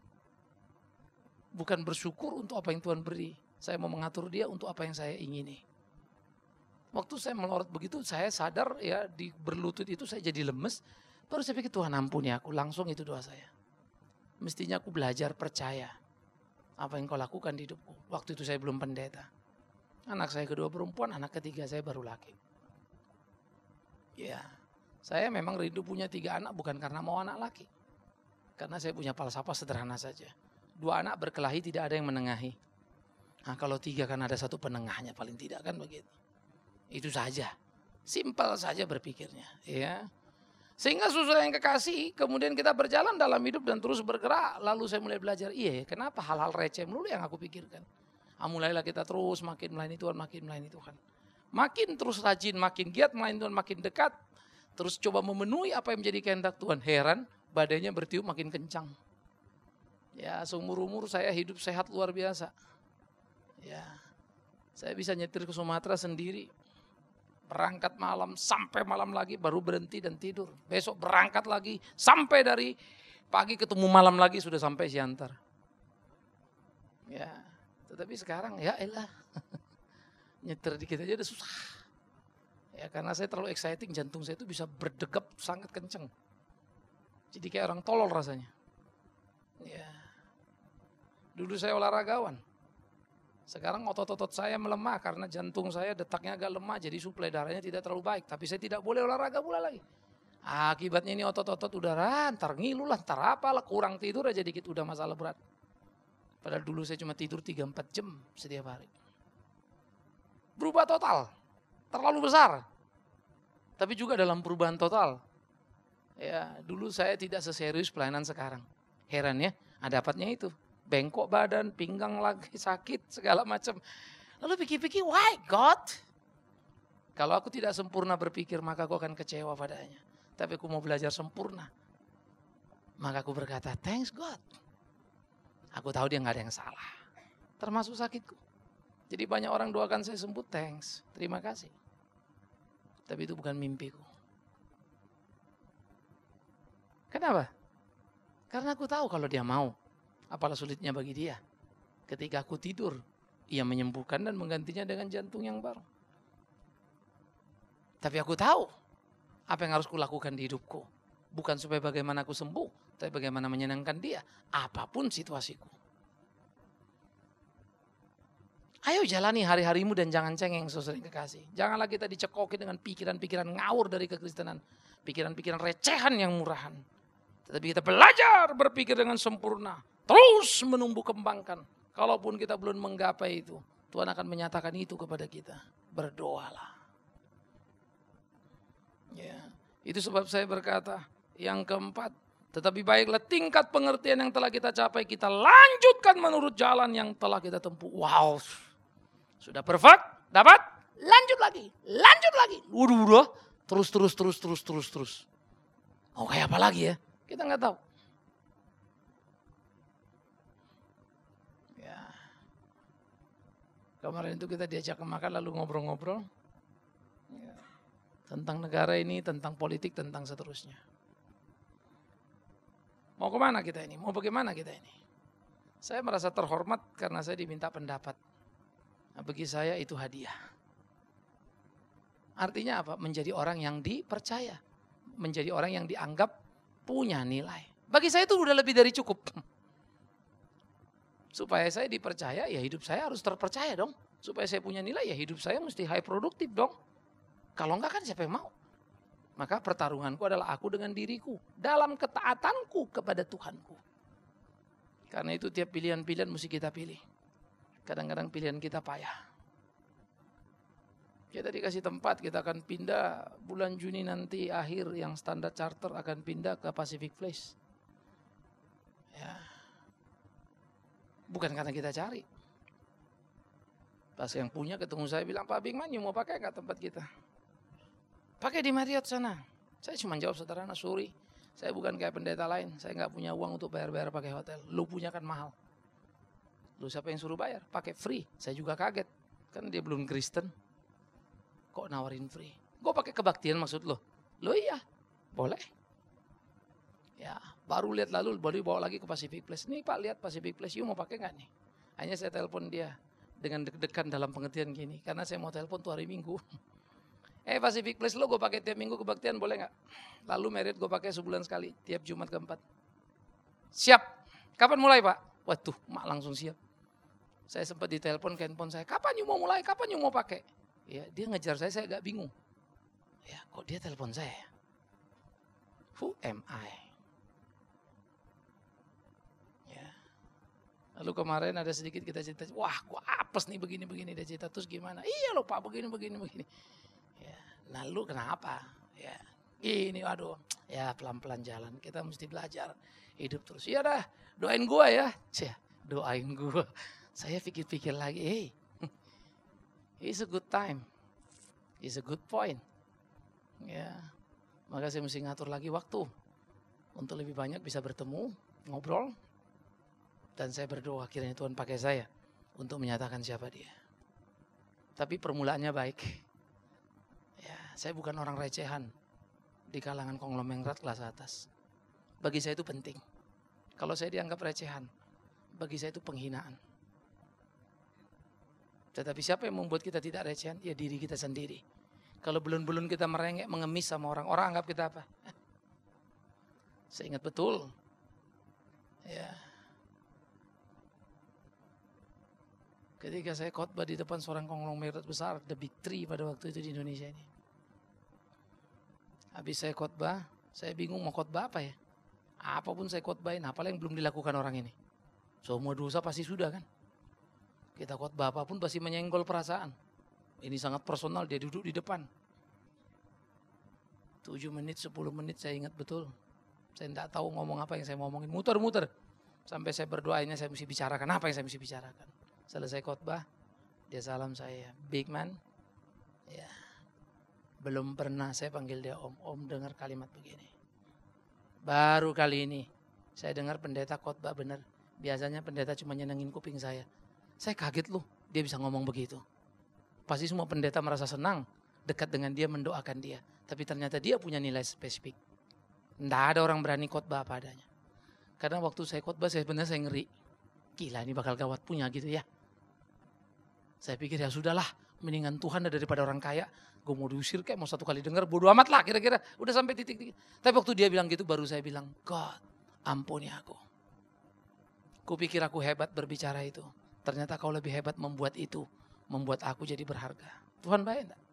Bukan bersyukur untuk apa yang Tuhan beri. Saya mau mengatur dia untuk apa yang saya ingini. Waktu saya melorot begitu, saya sadar ya di berlutut itu saya jadi lemes. Baru saya pikir Tuhan ampuni aku, langsung itu doa saya. Mestinya aku belajar percaya apa yang kau lakukan di hidupku. Waktu itu saya belum pendeta. Anak saya kedua perempuan, anak ketiga saya baru laki. Ya, saya memang rindu punya tiga anak bukan karena mau anak laki. Karena saya punya falsafah sederhana saja. Dua anak berkelahi tidak ada yang menengahi. Nah kalau tiga kan ada satu penengahnya paling tidak kan begitu. Itu saja. Simpel saja berpikirnya. Ya. Sehingga saudara yang kekasih kemudian kita berjalan dalam hidup dan terus bergerak. Lalu saya mulai belajar, iya kenapa hal-hal receh melulu yang aku pikirkan. Nah, mulailah kita terus makin melayani Tuhan, makin melayani Tuhan. Makin terus rajin, makin giat melayani Tuhan, makin dekat. Terus coba memenuhi apa yang menjadi kehendak Tuhan. Heran badannya bertiup makin kencang. Ya seumur-umur saya hidup sehat luar biasa. Ya, saya bisa nyetir ke Sumatera sendiri. Berangkat malam sampai malam lagi baru berhenti dan tidur. Besok berangkat lagi sampai dari pagi ketemu malam lagi sudah sampai Siantar. Ya, tetapi sekarang ya elah. Nyetir dikit aja udah susah. Ya karena saya terlalu exciting, jantung saya itu bisa berdegap sangat kenceng. Jadi kayak orang tolol rasanya. Ya. Dulu saya olahragawan. Sekarang otot-otot saya melemah karena jantung saya detaknya agak lemah. Jadi suplai darahnya tidak terlalu baik. Tapi saya tidak boleh olahraga pula lagi. Akibatnya ini otot-otot udah ntar ngilu lah, ntar apalah, kurang tidur aja dikit udah masalah berat. Padahal dulu saya cuma tidur tiga sampai empat jam setiap hari. Berubah total. Terlalu besar. Tapi juga dalam perubahan total. Ya, dulu saya tidak seserius pelayanan sekarang. Heran ya, ada dapatnya itu. Bengkok badan, pinggang lagi sakit, segala macam. Lalu pikir-pikir, why God? Kalau aku tidak sempurna berpikir, maka aku akan kecewa padanya. Tapi aku mau belajar sempurna. Maka aku berkata, thanks God. Aku tahu dia gak ada yang salah. Termasuk sakitku. Jadi banyak orang doakan saya sembuh, thanks. Terima kasih. Tapi itu bukan mimpiku. Kenapa? Karena aku tahu kalau dia mau. Apalah sulitnya bagi dia. Ketika aku tidur, ia menyembuhkan dan menggantinya dengan jantung yang baru. Tapi aku tahu apa yang harus kulakukan di hidupku. Bukan supaya bagaimana aku sembuh, tapi bagaimana menyenangkan dia. Apapun situasiku. Ayo jalani hari-harimu dan jangan cengeng saudara yang kekasih. Janganlah kita dicekoki dengan pikiran-pikiran ngawur dari kekristenan. Pikiran-pikiran recehan yang murahan. Tetapi kita belajar berpikir dengan sempurna. Terus menumbuh kembangkan. Kalaupun kita belum menggapai itu, Tuhan akan menyatakan itu kepada kita. Berdoalah. Ya, itu sebab saya berkata, yang keempat, tetapi baiklah tingkat pengertian yang telah kita capai, kita lanjutkan menurut jalan yang telah kita tempuh. Wow, sudah perfect, dapat, lanjut lagi, lanjut lagi. Waduh, udah, terus, terus, terus, terus, terus, terus. Oh kayak apa lagi ya? Kita nggak tahu. Kemarin itu kita diajak ke makan lalu ngobrol-ngobrol. Ya. Tentang negara ini, tentang politik, tentang seterusnya. Mau kemana kita ini? Mau bagaimana kita ini? Saya merasa terhormat karena saya diminta pendapat. Nah, bagi saya itu hadiah. Artinya apa? Menjadi orang yang dipercaya. Menjadi orang yang dianggap punya nilai. Bagi saya itu udah lebih dari cukup. Supaya saya dipercaya, ya hidup saya harus terpercaya dong. Supaya saya punya nilai, ya hidup saya mesti high produktif dong. Kalau enggak kan siapa yang mau? Maka pertarunganku adalah aku dengan diriku. Dalam ketaatanku kepada Tuhanku. Karena itu tiap pilihan-pilihan mesti kita pilih. Kadang-kadang pilihan kita payah. Kita dikasih tempat, kita akan pindah bulan Juni nanti akhir yang Standard Charter akan pindah ke Pacific Place. Ya. Bukan karena kita cari. Pas yang punya ketemu saya bilang, Pak Bingman, mau pakai nggak tempat kita? Pakai di Marriott sana. Saya cuma jawab sederhana, sorry. Saya bukan kayak pendeta lain. Saya nggak punya uang untuk bayar-bayar pakai hotel. Lu punya kan mahal. Lu siapa yang suruh bayar? Pakai free. Saya juga kaget. Kan dia belum Kristen. Kok nawarin free? Gue pakai kebaktian maksud lo? Lo iya. Boleh. Ya, baru lihat lalu baru bawa lagi ke Pacific Place. Nih Pak, lihat Pacific Place. You mau pakai nggak nih? Hanya saya telepon dia dengan deg-degan dalam pengertian gini. Karena saya mau telepon tuh hari Minggu. Eh Pacific Place lo gue pakai tiap minggu kebaktian boleh gak? Lalu Marriott gue pakai sebulan sekali tiap Jumat keempat. Siap. Kapan mulai Pak? Waduh mak langsung siap. Saya sempat ditelepon ke handphone saya. Kapan you mau mulai? Kapan you mau pakai? Ya dia ngejar saya, saya agak bingung. Ya kok dia telepon saya? Who am I? Ya. Lalu kemarin ada sedikit kita cerita. Wah gue apes nih begini-begini. Dia cerita terus gimana? Iya loh Pak begini-begini-begini. Nah lu kenapa? Ya ini aduh ya pelan-pelan jalan. Kita mesti belajar hidup terus. Ya dah doain gua ya. Cih, doain gua. Saya pikir-pikir lagi. Hey, it's a good time. It's a good point. Ya, maka saya mesti ngatur lagi waktu. Untuk lebih banyak bisa bertemu, ngobrol. Dan saya berdoa kiranya Tuhan pakai saya. Untuk menyatakan siapa dia. Tapi permulaannya baik. Ya, saya bukan orang recehan di kalangan konglomerat kelas atas. Bagi saya itu penting. Kalau saya dianggap recehan, bagi saya itu penghinaan. Tetapi siapa yang membuat kita tidak recehan? Ya diri kita sendiri. Kalau belum-belum kita merengek, mengemis sama orang, orang anggap kita apa? Saya ingat betul. Ya. Ketika saya khotbah di depan seorang konglomerat besar, the big three pada waktu itu di Indonesia ini. Habis saya khotbah, saya bingung mau khotbah apa ya. Apapun saya khotbahin, apalah yang belum dilakukan orang ini. Semua dosa pasti sudah kan. Kita khotbah apapun pasti menyenggol perasaan. Ini sangat personal, dia duduk di depan. tujuh menit, sepuluh menit saya ingat betul. Saya tidak tahu ngomong apa yang saya ngomongin, muter-muter. Sampai saya berdoa ini saya mesti bicarakan, apa yang saya mesti bicarakan. Selesai khotbah, dia salam saya, big man. Ya, belum pernah saya panggil dia om, om dengar kalimat begini. Baru kali ini saya dengar pendeta khotbah benar. Biasanya pendeta cuma nyenengin kuping saya. Saya kaget loh, dia bisa ngomong begitu. Pasti semua pendeta merasa senang dekat dengan dia, mendoakan dia. Tapi ternyata dia punya nilai spesifik. Tidak ada orang berani khotbah apa adanya. Karena waktu saya khotbah saya benar saya ngeri. Gila ini bakal gawat punya gitu ya. Saya pikir ya sudahlah, mendingan Tuhan daripada orang kaya. Gue mau diusir kayak mau satu kali dengar, bodo amat lah kira-kira. Udah sampai titik-titik. Tapi waktu dia bilang gitu baru saya bilang, God ampuni aku. Kupikir aku hebat berbicara itu. Ternyata kau lebih hebat membuat itu. Membuat aku jadi berharga. Tuhan baik enggak?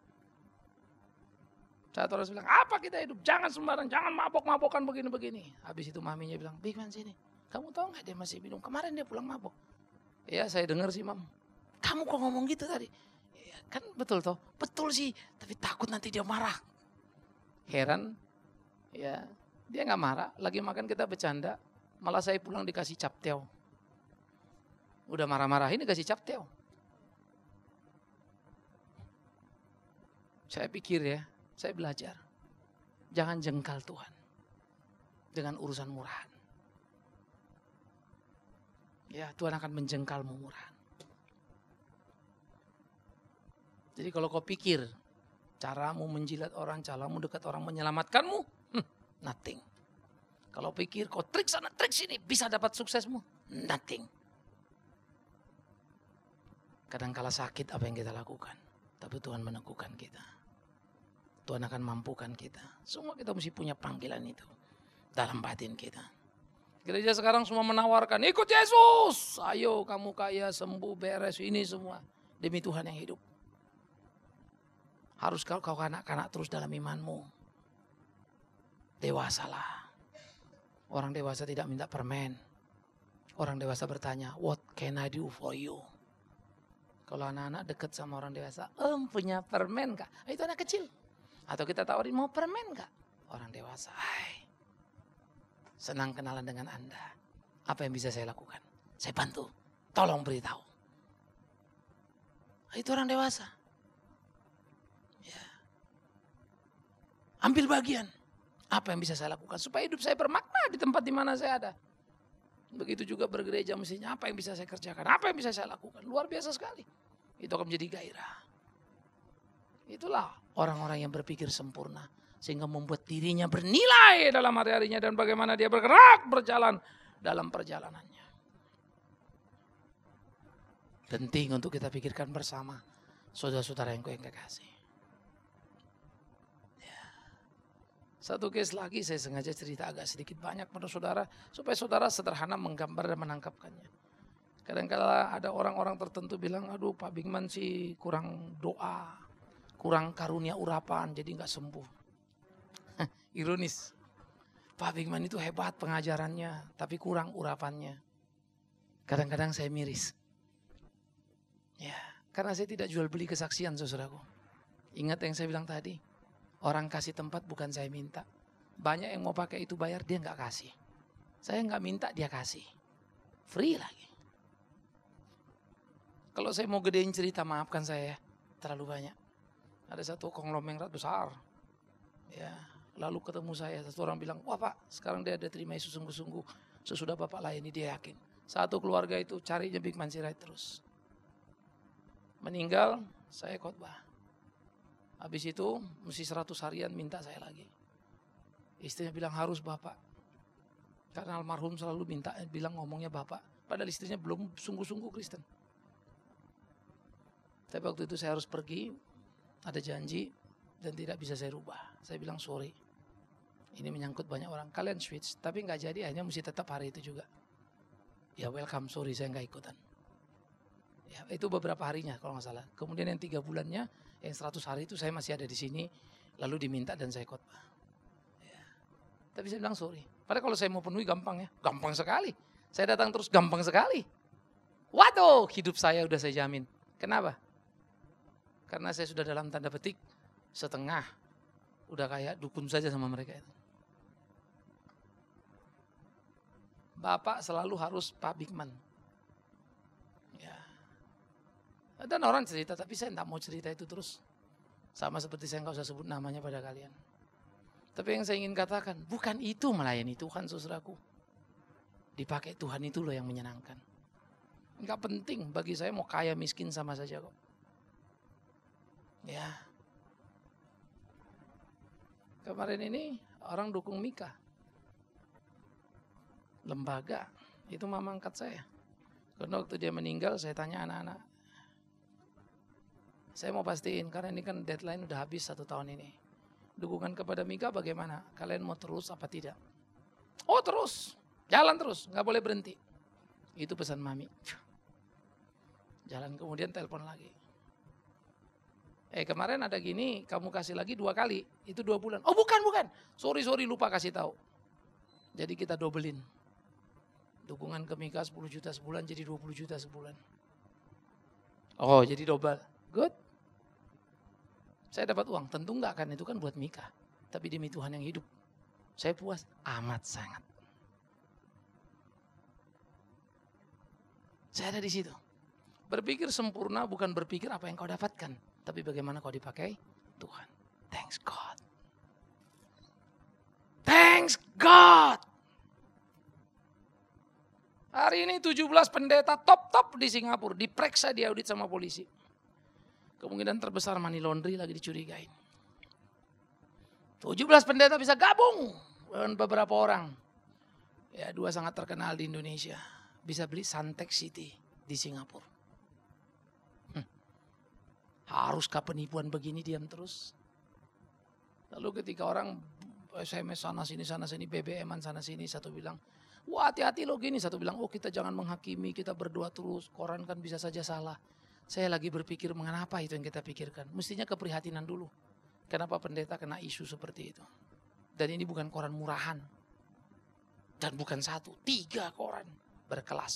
Saat orang bilang, apa kita hidup? Jangan sembarang, jangan mabok-mabokan begini-begini. Habis itu maminya bilang, Big Man sini. Kamu tahu gak dia masih minum? Kemarin dia pulang mabok. Ya saya dengar sih mam. Kamu kok ngomong gitu tadi? Ya, kan betul toh? Betul sih, tapi takut nanti dia marah. Heran, ya dia gak marah. Lagi makan kita bercanda, malah saya pulang dikasih capteo. Udah marah-marah ini dikasih capteo. Saya pikir ya, saya belajar. Jangan jengkal Tuhan dengan urusan murahan. Ya Tuhan akan menjengkalmu murahan. Jadi kalau kau pikir Caramu menjilat orang, caramu dekat orang menyelamatkanmu, hmm, nothing. Kalau pikir kau trik sana trik sini bisa dapat suksesmu, nothing. Kadang kala sakit apa yang kita lakukan, tapi Tuhan meneguhkan kita. Tuhan akan mampukan kita. Semua kita mesti punya panggilan itu dalam batin kita. Gereja sekarang semua menawarkan, ikut Yesus. Ayo kamu kaya, sembuh, beres, ini semua. Demi Tuhan yang hidup. Harus kau, kau kanak-kanak terus dalam imanmu. Dewasalah. Orang dewasa tidak minta permen. Orang dewasa bertanya, what can I do for you? Kalau anak-anak dekat sama orang dewasa, em punya permen kak? Itu anak kecil. Atau kita tawarin, mau permen kak? Orang dewasa, hai. Senang kenalan dengan Anda. Apa yang bisa saya lakukan? Saya bantu. Tolong beritahu. Itu orang dewasa. Ya. Ambil bagian. Apa yang bisa saya lakukan? Supaya hidup saya bermakna di tempat di mana saya ada. Begitu juga bergereja mestinya. Apa yang bisa saya kerjakan? Apa yang bisa saya lakukan? Luar biasa sekali. Itu akan menjadi gairah. Itulah orang-orang yang berpikir sempurna. Sehingga membuat dirinya bernilai dalam hari-harinya dan bagaimana dia bergerak berjalan dalam perjalanannya. Penting untuk kita pikirkan bersama, saudara-saudara yang kekasih. Ya. Satu case lagi saya sengaja cerita agak sedikit banyak pada saudara, supaya saudara sederhana menggambar dan menangkapkannya. Kadang-kala ada orang-orang tertentu bilang, aduh Pak Bigman sih kurang doa, kurang karunia urapan, jadi gak sembuh. Ironis, Pak Bigman itu hebat pengajarannya, tapi kurang urapannya. Kadang-kadang saya miris. Ya, karena saya tidak jual beli kesaksian, saudaraku. Ingat yang saya bilang tadi, orang kasih tempat bukan saya minta. Banyak yang mau pakai itu bayar, dia nggak kasih. Saya nggak minta, dia kasih. Free lagi. Kalau saya mau gedein cerita, maafkan saya, terlalu banyak. Ada satu konglomerat besar, ya. Lalu ketemu saya, satu orang bilang, wah Pak, sekarang dia ada terima Yesus sungguh-sungguh. Sesudah Bapak layani dia yakin. Satu keluarga itu carinya Bigman Sirait terus. Meninggal, saya khotbah. Habis itu, mesti seratus harian minta saya lagi. Istrinya bilang harus Bapak. Karena almarhum selalu minta, bilang ngomongnya Bapak. Padahal istrinya belum sungguh-sungguh Kristen. Tapi waktu itu saya harus pergi, ada janji, dan tidak bisa saya rubah. Saya bilang sorry. Ini menyangkut banyak orang. Kalian switch. Tapi gak jadi. Akhirnya mesti tetap hari itu juga. Ya welcome. Sorry saya gak ikutan. Ya, itu beberapa harinya kalau gak salah. Kemudian yang tiga bulannya. Yang seratus hari itu saya masih ada di sini. Lalu diminta dan saya khotbah. Ya. Tapi saya bilang sorry. Padahal kalau saya mau penuhi gampang ya. Gampang sekali. Saya datang terus gampang sekali. Waduh. Hidup saya udah saya jamin. Kenapa? Karena saya sudah dalam tanda petik. Setengah. Udah kayak dukun saja sama mereka itu. Bapak selalu harus Pak Bigman. Ya. Dan orang cerita, tapi saya tidak mau cerita itu terus. Sama seperti saya nggak usah sebut namanya pada kalian. Tapi yang saya ingin katakan, bukan itu melayani Tuhan, saudaraku. Dipakai Tuhan itu loh yang menyenangkan. Enggak penting bagi saya mau kaya miskin sama saja kok. Ya. Kemarin ini orang dukung Mika. Lembaga, itu mama angkat saya. Karena waktu dia meninggal saya tanya anak-anak. Saya mau pastiin karena ini kan deadline udah habis satu tahun ini. Dukungan kepada Mika bagaimana? Kalian mau terus apa tidak? Oh terus, jalan terus, gak boleh berhenti. Itu pesan mami. Jalan kemudian telepon lagi. Eh kemarin ada gini, kamu kasih lagi dua kali, itu dua bulan. Oh bukan, bukan, sorry, sorry lupa kasih tahu. Jadi kita dobelin. Dukungan ke Mika sepuluh juta sebulan jadi dua puluh juta sebulan. Oh jadi double, good. Saya dapat uang, tentu enggak kan, itu kan buat Mika. Tapi demi Tuhan yang hidup, saya puas amat sangat. Saya ada di situ. Berpikir sempurna bukan berpikir apa yang kau dapatkan. Tapi bagaimana kau dipakai Tuhan. Thanks God. Thanks God. Hari ini tujuh belas pendeta top-top di Singapura. Diperiksa, diaudit sama polisi. Kemungkinan terbesar money laundry lagi dicurigain. tujuh belas pendeta bisa gabung dengan beberapa orang. Ya, dua sangat terkenal di Indonesia. Bisa beli Suntec City di Singapura. Hmm. Haruskah penipuan begini diam terus? Lalu ketika orang S M S sana sini sana sini, B B M-an sana sini, satu bilang, wah hati-hati lo gini. Satu bilang, oh kita jangan menghakimi, kita berdoa terus. Koran kan bisa saja salah. Saya lagi berpikir mengapa itu yang kita pikirkan. Mestinya keprihatinan dulu. Kenapa pendeta kena isu seperti itu. Dan ini bukan koran murahan. Dan bukan satu, tiga koran berkelas.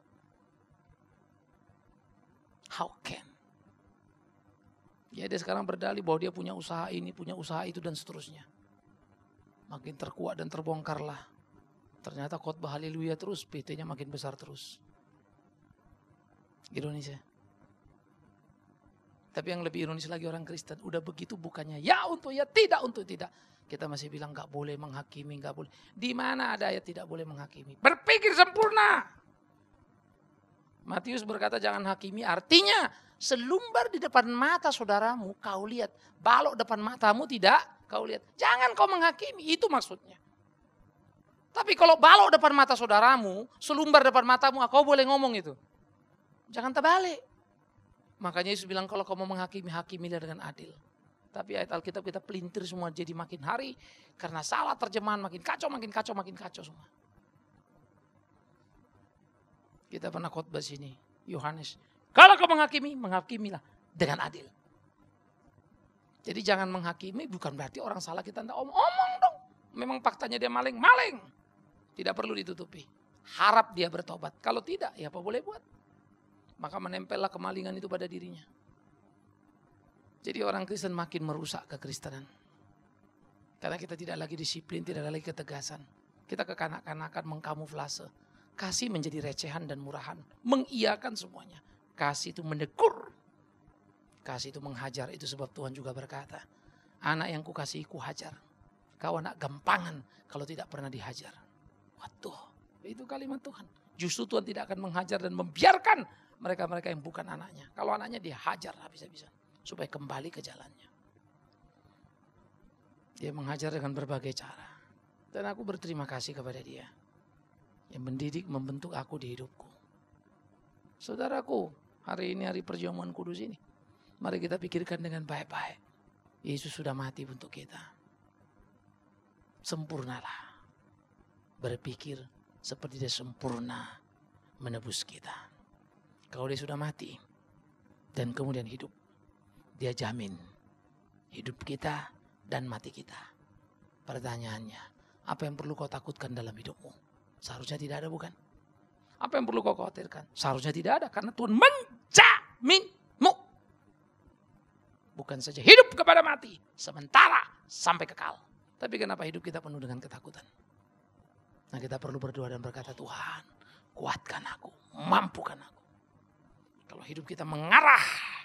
How can? Ya dia sekarang berdalih bahwa dia punya usaha ini, punya usaha itu dan seterusnya. Makin terkuat dan terbongkarlah. Ternyata khotbah haleluya terus, P T-nya makin besar terus. Ironis ya. Tapi yang lebih ironis lagi orang Kristen, udah begitu bukannya ya untuk ya, tidak untuk tidak. Kita masih bilang gak boleh menghakimi, gak boleh. Di mana ada ayat tidak boleh menghakimi? Berpikir sempurna. Matius berkata jangan hakimi, artinya selumbar di depan mata saudaramu kau lihat. Balok depan matamu tidak kau lihat. Jangan kau menghakimi, itu maksudnya. Tapi kalau balok depan mata saudaramu, selumbar depan matamu, kau boleh ngomong itu. Jangan terbalik. Makanya Yesus bilang kalau kau mau menghakimi, hakimilah dengan adil. Tapi ayat Alkitab kita pelintir semua jadi makin hari. Karena salah terjemahan makin kacau, makin kacau, makin kacau semua. Kita pernah khotbah sini, Yohanes. Kalau kau menghakimi, menghakimilah dengan adil. Jadi jangan menghakimi bukan berarti orang salah kita tidak omong, omong dong. Memang faktanya dia maling, maling. Tidak perlu ditutupi. Harap dia bertobat. Kalau tidak, ya apa boleh buat. Maka menempellah kemalingan itu pada dirinya. Jadi orang Kristen makin merusak kekristenan. Karena kita tidak lagi disiplin, tidak lagi ketegasan. Kita kekanak-kanakan mengkamuflase. Kasih menjadi recehan dan murahan. Mengiyakan semuanya. Kasih itu menegur. Kasih itu menghajar. Itu sebab Tuhan juga berkata, anak yang kukasihi kuhajar. Kau anak gampangan kalau tidak pernah dihajar. Waduh, itu kalimat Tuhan. Justru Tuhan tidak akan menghajar dan membiarkan mereka-mereka yang bukan anaknya. Kalau anaknya dihajar habis-habisan. Supaya kembali ke jalannya. Dia menghajar dengan berbagai cara. Dan aku berterima kasih kepada dia. Yang mendidik, membentuk aku di hidupku. Saudaraku, hari ini hari perjamuan kudus ini. Mari kita pikirkan dengan baik-baik. Yesus sudah mati untuk kita. Sempurnalah. Berpikir seperti dia sempurna menebus kita. Kalau dia sudah mati dan kemudian hidup, dia jamin hidup kita dan mati kita. Pertanyaannya, apa yang perlu kau takutkan dalam hidupmu? Seharusnya tidak ada, bukan? Apa yang perlu kau khawatirkan? Seharusnya tidak ada, karena Tuhan menjaminmu. Bukan saja hidup kepada mati, sementara sampai kekal. Tapi kenapa hidup kita penuh dengan ketakutan? Nah kita perlu berdoa dan berkata, Tuhan kuatkan aku, mampukan aku. Kalau hidup kita mengarah,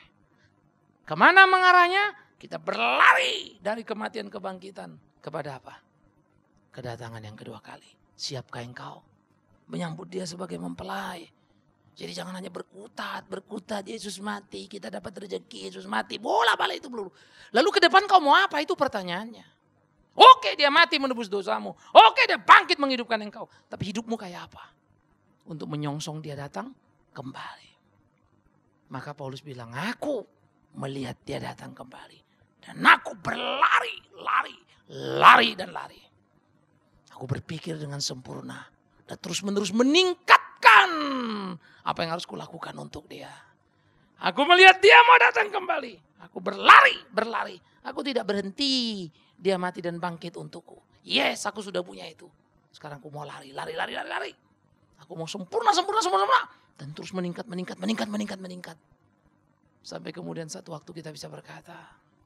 kemana mengarahnya? Kita berlari dari kematian kebangkitan. Kepada apa? Kedatangan yang kedua kali. Siapkah engkau menyambut dia sebagai mempelai? Jadi jangan hanya berkutat, berkutat Yesus mati, kita dapat rezeki, Yesus mati, bola balik itu peluru. Lalu ke depan kau mau apa? Itu pertanyaannya. Oke dia mati menebus dosamu. Oke dia bangkit menghidupkan engkau. Tapi hidupmu kayak apa? Untuk menyongsong dia datang kembali. Maka Paulus bilang, aku melihat dia datang kembali. Dan aku berlari, lari, lari dan lari. Aku berpikir dengan sempurna. Dan terus menerus meningkatkan apa yang harus kulakukan untuk dia. Aku melihat dia mau datang kembali. Aku berlari, berlari. Aku tidak berhenti. Dia mati dan bangkit untukku. Yes, aku sudah punya itu. Sekarang aku mau lari, lari, lari, lari, lari. Aku mau sempurna, sempurna, sempurna, sempurna. Dan terus meningkat, meningkat, meningkat, meningkat, meningkat. Sampai kemudian satu waktu kita bisa berkata,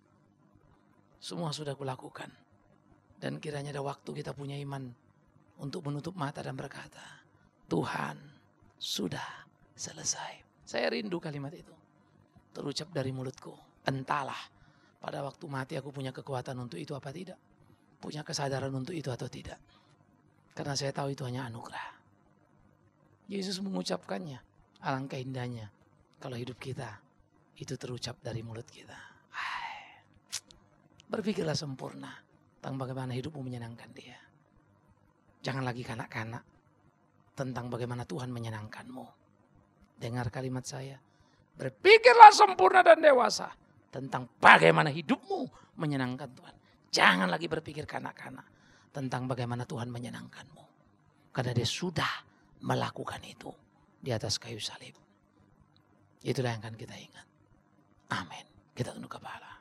semua sudah kulakukan. Dan kiranya ada waktu kita punya iman untuk menutup mata dan berkata, Tuhan sudah selesai. Saya rindu kalimat itu. Terucap dari mulutku. Entahlah pada waktu mati aku punya kekuatan untuk itu apa tidak. Punya kesadaran untuk itu atau tidak. Karena saya tahu itu hanya anugerah. Yesus mengucapkannya. Alangkah indahnya kalau hidup kita itu terucap dari mulut kita. Ay, berpikirlah sempurna. tentang bagaimana hidupmu menyenangkan dia. Jangan lagi kanak-kanak tentang bagaimana Tuhan menyenangkanmu. Dengar kalimat saya. Berpikirlah sempurna dan dewasa tentang bagaimana hidupmu menyenangkan Tuhan. Jangan lagi berpikir kanak-kanak tentang bagaimana Tuhan menyenangkanmu. Karena dia sudah melakukan itu di atas kayu salib. Itulah yang akan kita ingat. Amin. Kita tunduk kepala.